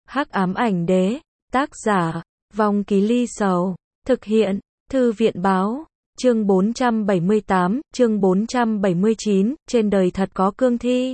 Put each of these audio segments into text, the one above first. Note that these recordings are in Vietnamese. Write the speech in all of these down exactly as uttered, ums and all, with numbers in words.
Hắc ám ảnh đế, tác giả, Vong Ký Ly Sầu, thực hiện, Thư viện báo, chương bốn trăm bảy mươi tám, chương bốn trăm bảy mươi chín, trên đời thật có cương thi.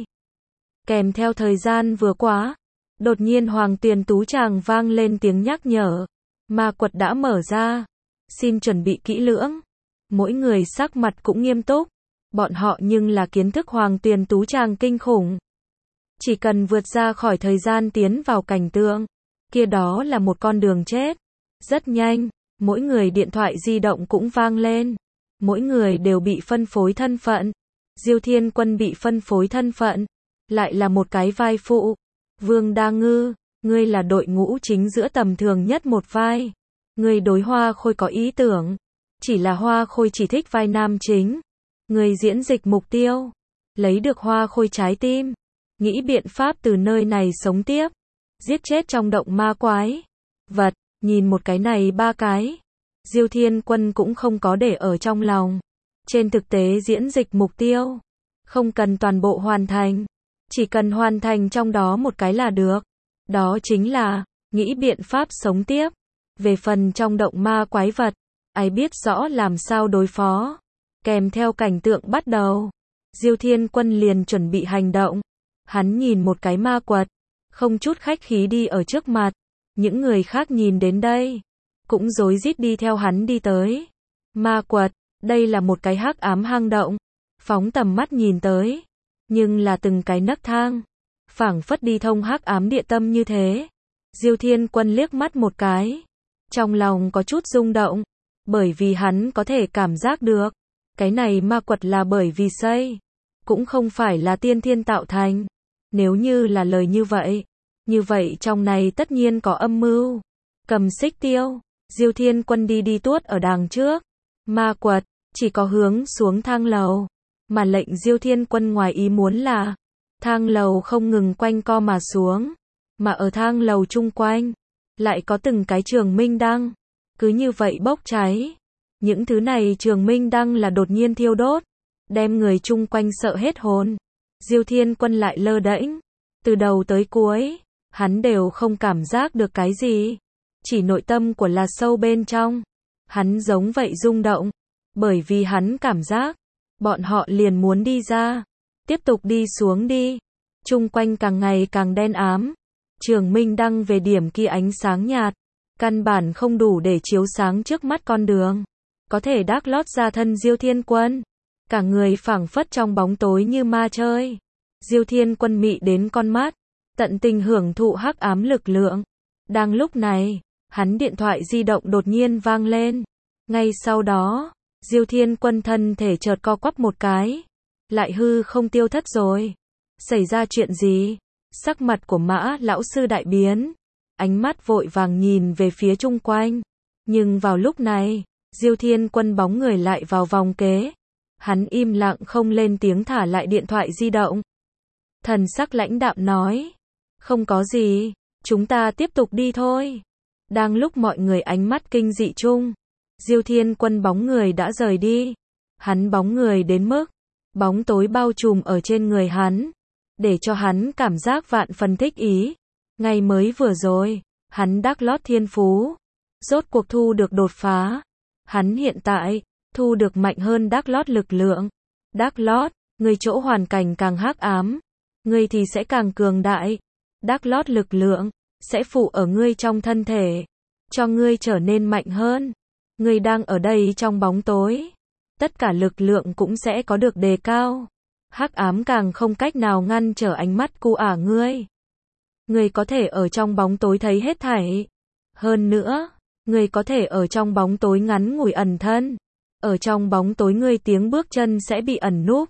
Kèm theo thời gian vừa qua, đột nhiên Hoàng Tuyền Tú Tràng vang lên tiếng nhắc nhở, ma quật đã mở ra, xin chuẩn bị kỹ lưỡng. Mỗi người sắc mặt cũng nghiêm túc, bọn họ nhưng là kiến thức Hoàng Tuyền Tú Tràng kinh khủng. Chỉ cần vượt ra khỏi thời gian tiến vào cảnh tượng, kia đó là một con đường chết. Rất nhanh, mỗi người điện thoại di động cũng vang lên. Mỗi người đều bị phân phối thân phận. Diêu Thiên Quân bị phân phối thân phận, lại là một cái vai phụ. Vương Đa Ngư, ngươi là đội ngũ chính giữa tầm thường nhất một vai. Ngươi đối Hoa Khôi có ý tưởng, chỉ là Hoa Khôi chỉ thích vai nam chính. Ngươi diễn dịch mục tiêu, lấy được Hoa Khôi trái tim, nghĩ biện pháp từ nơi này sống tiếp, giết chết trong động ma quái vật. Nhìn một cái này ba cái, Diêu Thiên Quân cũng không có để ở trong lòng. Trên thực tế diễn dịch mục tiêu, không cần toàn bộ hoàn thành, chỉ cần hoàn thành trong đó một cái là được. Đó chính là, nghĩ biện pháp sống tiếp. Về phần trong động ma quái vật, ai biết rõ làm sao đối phó. Kèm theo cảnh tượng bắt đầu, Diêu Thiên Quân liền chuẩn bị hành động. Hắn nhìn một cái ma quật, không chút khách khí đi ở trước mặt. Những người khác nhìn đến đây, cũng rối rít đi theo hắn đi tới. Ma quật, đây là một cái hắc ám hang động. Phóng tầm mắt nhìn tới, nhưng là từng cái nấc thang, phảng phất đi thông hắc ám địa tâm như thế. Diêu Thiên Quân liếc mắt một cái, trong lòng có chút rung động, bởi vì hắn có thể cảm giác được, cái này ma quật là bởi vì xây, cũng không phải là tiên thiên tạo thành. Nếu như là lời như vậy, như vậy trong này tất nhiên có âm mưu. Cầm xích tiêu, Diêu Thiên Quân đi đi tuốt ở đằng trước. Ma quật, chỉ có hướng xuống thang lầu. Mà lệnh Diêu Thiên Quân ngoài ý muốn là, thang lầu không ngừng quanh co mà xuống. Mà ở thang lầu chung quanh, lại có từng cái trường minh đăng. Cứ như vậy bốc cháy. Những thứ này trường minh đăng là đột nhiên thiêu đốt, đem người chung quanh sợ hết hồn. Diêu Thiên Quân lại lơ đễnh, từ đầu tới cuối, hắn đều không cảm giác được cái gì, chỉ nội tâm của là sâu bên trong, hắn giống vậy rung động, bởi vì hắn cảm giác, bọn họ liền muốn đi ra, tiếp tục đi xuống đi, chung quanh càng ngày càng đen ám, trường minh đăng về điểm kia ánh sáng nhạt, căn bản không đủ để chiếu sáng trước mắt con đường, có thể đác lót ra thân Diêu Thiên Quân. Cả người phảng phất trong bóng tối như ma chơi. Diêu Thiên Quân mị đến con mắt, tận tình hưởng thụ hắc ám lực lượng. Đang lúc này, hắn điện thoại di động đột nhiên vang lên. Ngay sau đó, Diêu Thiên Quân thân thể chợt co quắp một cái, lại hư không tiêu thất rồi. Xảy ra chuyện gì? Sắc mặt của Mã lão sư đại biến, ánh mắt vội vàng nhìn về phía chung quanh. Nhưng vào lúc này, Diêu Thiên Quân bóng người lại vào vòng kế. Hắn im lặng không lên tiếng thả lại điện thoại di động. Thần sắc lãnh đạm nói, không có gì, chúng ta tiếp tục đi thôi. Đang lúc mọi người ánh mắt kinh dị chung, Diêu Thiên Quân bóng người đã rời đi. Hắn bóng người đến mức, bóng tối bao trùm ở trên người hắn, để cho hắn cảm giác vạn phần thích ý. Ngày mới vừa rồi, hắn đắc lót thiên phú, rốt cuộc thu được đột phá. Hắn hiện tại, thu được mạnh hơn đắc lót lực lượng. Đắc lót, người chỗ hoàn cảnh càng hắc ám, ngươi thì sẽ càng cường đại. Đắc lót lực lượng, sẽ phụ ở ngươi trong thân thể, cho ngươi trở nên mạnh hơn. Ngươi đang ở đây trong bóng tối, tất cả lực lượng cũng sẽ có được đề cao. Hắc ám càng không cách nào ngăn trở ánh mắt cu ả ngươi. Ngươi có thể ở trong bóng tối thấy hết thảy. Hơn nữa, ngươi có thể ở trong bóng tối ngắn ngủi ẩn thân. Ở trong bóng tối ngươi tiếng bước chân sẽ bị ẩn núp.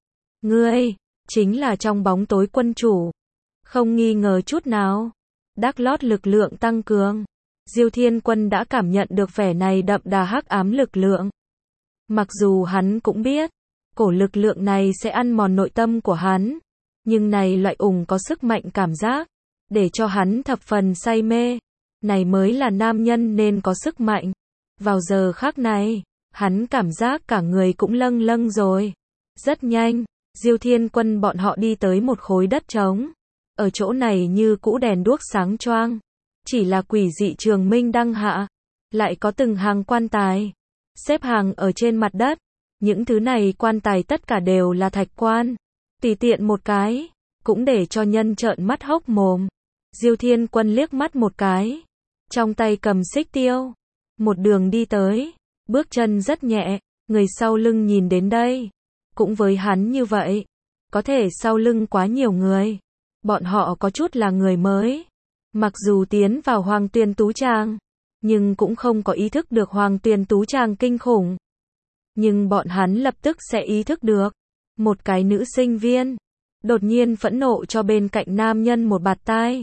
Ngươi, chính là trong bóng tối quân chủ. Không nghi ngờ chút nào. Đắc lót lực lượng tăng cường. Diêu Thiên Quân đã cảm nhận được vẻ này đậm đà hắc ám lực lượng. Mặc dù hắn cũng biết, cổ lực lượng này sẽ ăn mòn nội tâm của hắn. Nhưng này loại ủng có sức mạnh cảm giác, để cho hắn thập phần say mê. Này mới là nam nhân nên có sức mạnh. Vào giờ khắc này, hắn cảm giác cả người cũng lâng lâng rồi. Rất nhanh, Diêu Thiên Quân bọn họ đi tới một khối đất trống. ở chỗ này như cũ đèn đuốc sáng choang. Chỉ là quỷ dị trường minh đăng hạ. Lại có từng hàng quan tài. Xếp hàng ở trên mặt đất. Những thứ này quan tài tất cả đều là thạch quan. Tùy tiện một cái. Cũng để cho nhân trợn mắt hốc mồm. Diêu Thiên Quân liếc mắt một cái. Trong tay cầm xích tiêu. Một đường đi tới. Bước chân rất nhẹ. Người sau lưng nhìn đến đây. Cũng với hắn như vậy. Có thể sau lưng quá nhiều người. Bọn họ có chút là người mới. Mặc dù tiến vào Hoàng Tuyền Tú Trang. Nhưng cũng không có ý thức được Hoàng Tuyền Tú Trang kinh khủng. Nhưng bọn hắn lập tức sẽ ý thức được. Một cái nữ sinh viên. Đột nhiên phẫn nộ cho bên cạnh nam nhân một bạt tai.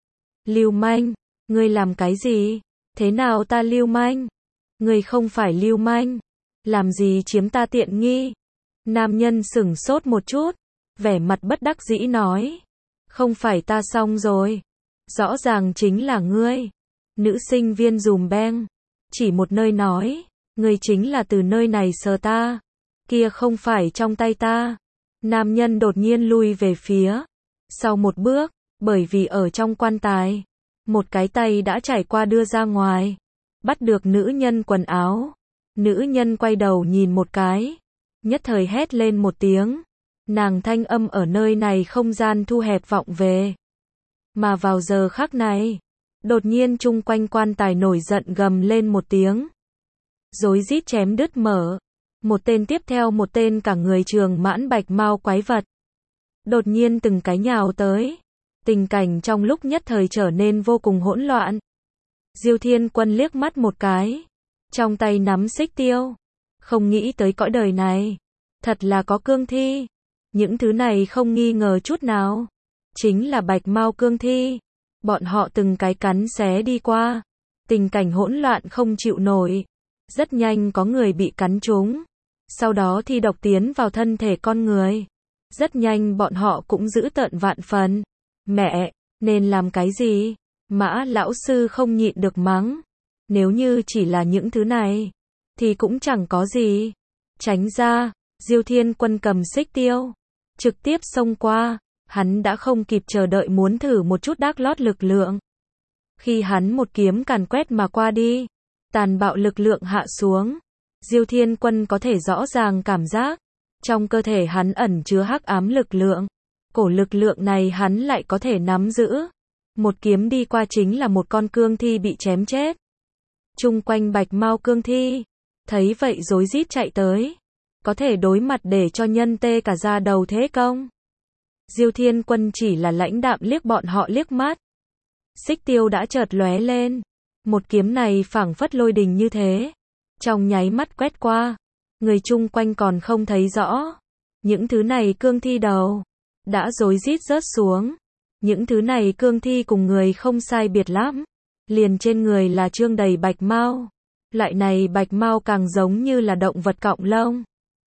Lưu manh. Ngươi làm cái gì? Thế nào ta lưu manh? Ngươi không phải lưu manh. Làm gì chiếm ta tiện nghi? Nam nhân sửng sốt một chút. Vẻ mặt bất đắc dĩ nói. Không phải ta xong rồi. Rõ ràng chính là ngươi. Nữ sinh viên dùm beng. Chỉ một nơi nói. Ngươi chính là từ nơi này sờ ta. Kia không phải trong tay ta. Nam nhân đột nhiên lui về phía. Sau một bước. Bởi vì ở trong quan tài. Một cái tay đã trải qua đưa ra ngoài. Bắt được nữ nhân quần áo. Nữ nhân quay đầu nhìn một cái. Nhất thời hét lên một tiếng. Nàng thanh âm ở nơi này không gian thu hẹp vọng về. Mà vào giờ khắc này. Đột nhiên chung quanh quan tài nổi giận gầm lên một tiếng. Rối rít chém đứt mở. Một tên tiếp theo một tên cả người trường mãn bạch mau quái vật. Đột nhiên từng cái nhào tới. Tình cảnh trong lúc nhất thời trở nên vô cùng hỗn loạn. Diêu Thiên Quân liếc mắt một cái. Trong tay nắm xích tiêu. Không nghĩ tới cõi đời này. Thật là có cương thi. Những thứ này không nghi ngờ chút nào. Chính là bạch mau cương thi. Bọn họ từng cái cắn xé đi qua. Tình cảnh hỗn loạn không chịu nổi. Rất nhanh có người bị cắn trúng. Sau đó thi độc tiến vào thân thể con người. Rất nhanh bọn họ cũng giữ tợn vạn phần. Mẹ, nên làm cái gì? Mã lão sư không nhịn được mắng. Nếu như chỉ là những thứ này, thì cũng chẳng có gì. Tránh ra, Diêu Thiên Quân cầm xích tiêu. Trực tiếp xông qua. Hắn đã không kịp chờ đợi muốn thử một chút đác lót lực lượng. Khi hắn một kiếm càn quét mà qua đi. Tàn bạo lực lượng hạ xuống. Diêu Thiên Quân có thể rõ ràng cảm giác. Trong cơ thể hắn ẩn chứa hắc ám lực lượng. Cổ lực lượng này hắn lại có thể nắm giữ. Một kiếm đi qua chính là một con cương thi bị chém chết. Chung quanh bạch mau cương thi. Thấy vậy rối rít chạy tới. Có thể đối mặt để cho nhân tê cả da đầu thế công. Diêu Thiên Quân chỉ là lãnh đạm liếc bọn họ liếc mắt. Xích tiêu đã chợt lóe lên. Một kiếm này phảng phất lôi đình như thế. Trong nháy mắt quét qua. Người chung quanh còn không thấy rõ. Những thứ này cương thi đầu. Đã rối rít rớt xuống. Những thứ này cương thi cùng người không sai biệt lắm. Liền trên người là trương đầy bạch mau. Loại này bạch mau càng giống như là động vật cọng lông.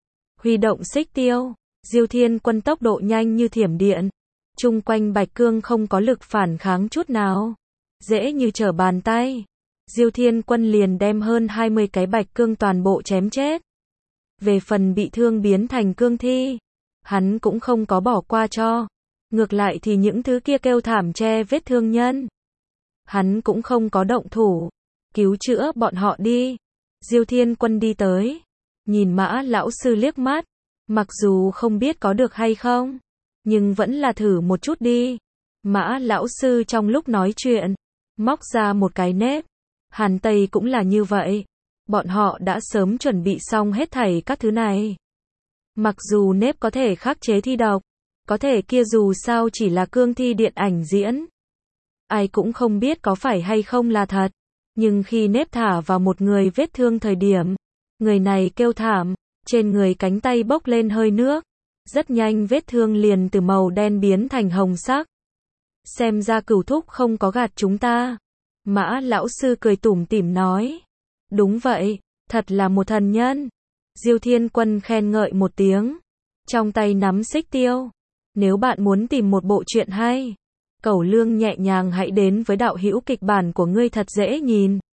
Huy động xích tiêu. Diêu Thiên Quân tốc độ nhanh như thiểm điện. Chung quanh bạch cương không có lực phản kháng chút nào. Dễ như trở bàn tay. Diêu Thiên Quân liền đem hơn hai mươi cái bạch cương toàn bộ chém chết. Về phần bị thương biến thành cương thi. Hắn cũng không có bỏ qua cho. Ngược lại thì những thứ kia kêu thảm che vết thương nhân. Hắn cũng không có động thủ. Cứu chữa bọn họ đi. Diêu Thiên Quân đi tới. Nhìn Mã lão sư liếc mắt. Mặc dù không biết có được hay không. Nhưng vẫn là thử một chút đi. Mã lão sư trong lúc nói chuyện. Móc ra một cái nếp. Hàn Tây cũng là như vậy. Bọn họ đã sớm chuẩn bị xong hết thảy các thứ này. Mặc dù nếp có thể khắc chế thi độc. Có thể kia dù sao chỉ là cương thi điện ảnh diễn. Ai cũng không biết có phải hay không là thật. Nhưng khi nếp thả vào một người vết thương thời điểm. Người này kêu thảm. Trên người cánh tay bốc lên hơi nước. Rất nhanh vết thương liền từ màu đen biến thành hồng sắc. Xem ra Cửu thúc không có gạt chúng ta. Mã lão sư cười tủm tỉm nói. Đúng vậy, thật là một thần nhân. Diêu Thiên Quân khen ngợi một tiếng. Trong tay nắm xích tiêu. Nếu bạn muốn tìm một bộ truyện hay, Cẩu Lương nhẹ nhàng hãy đến với đạo hữu kịch bản của ngươi thật dễ nhìn.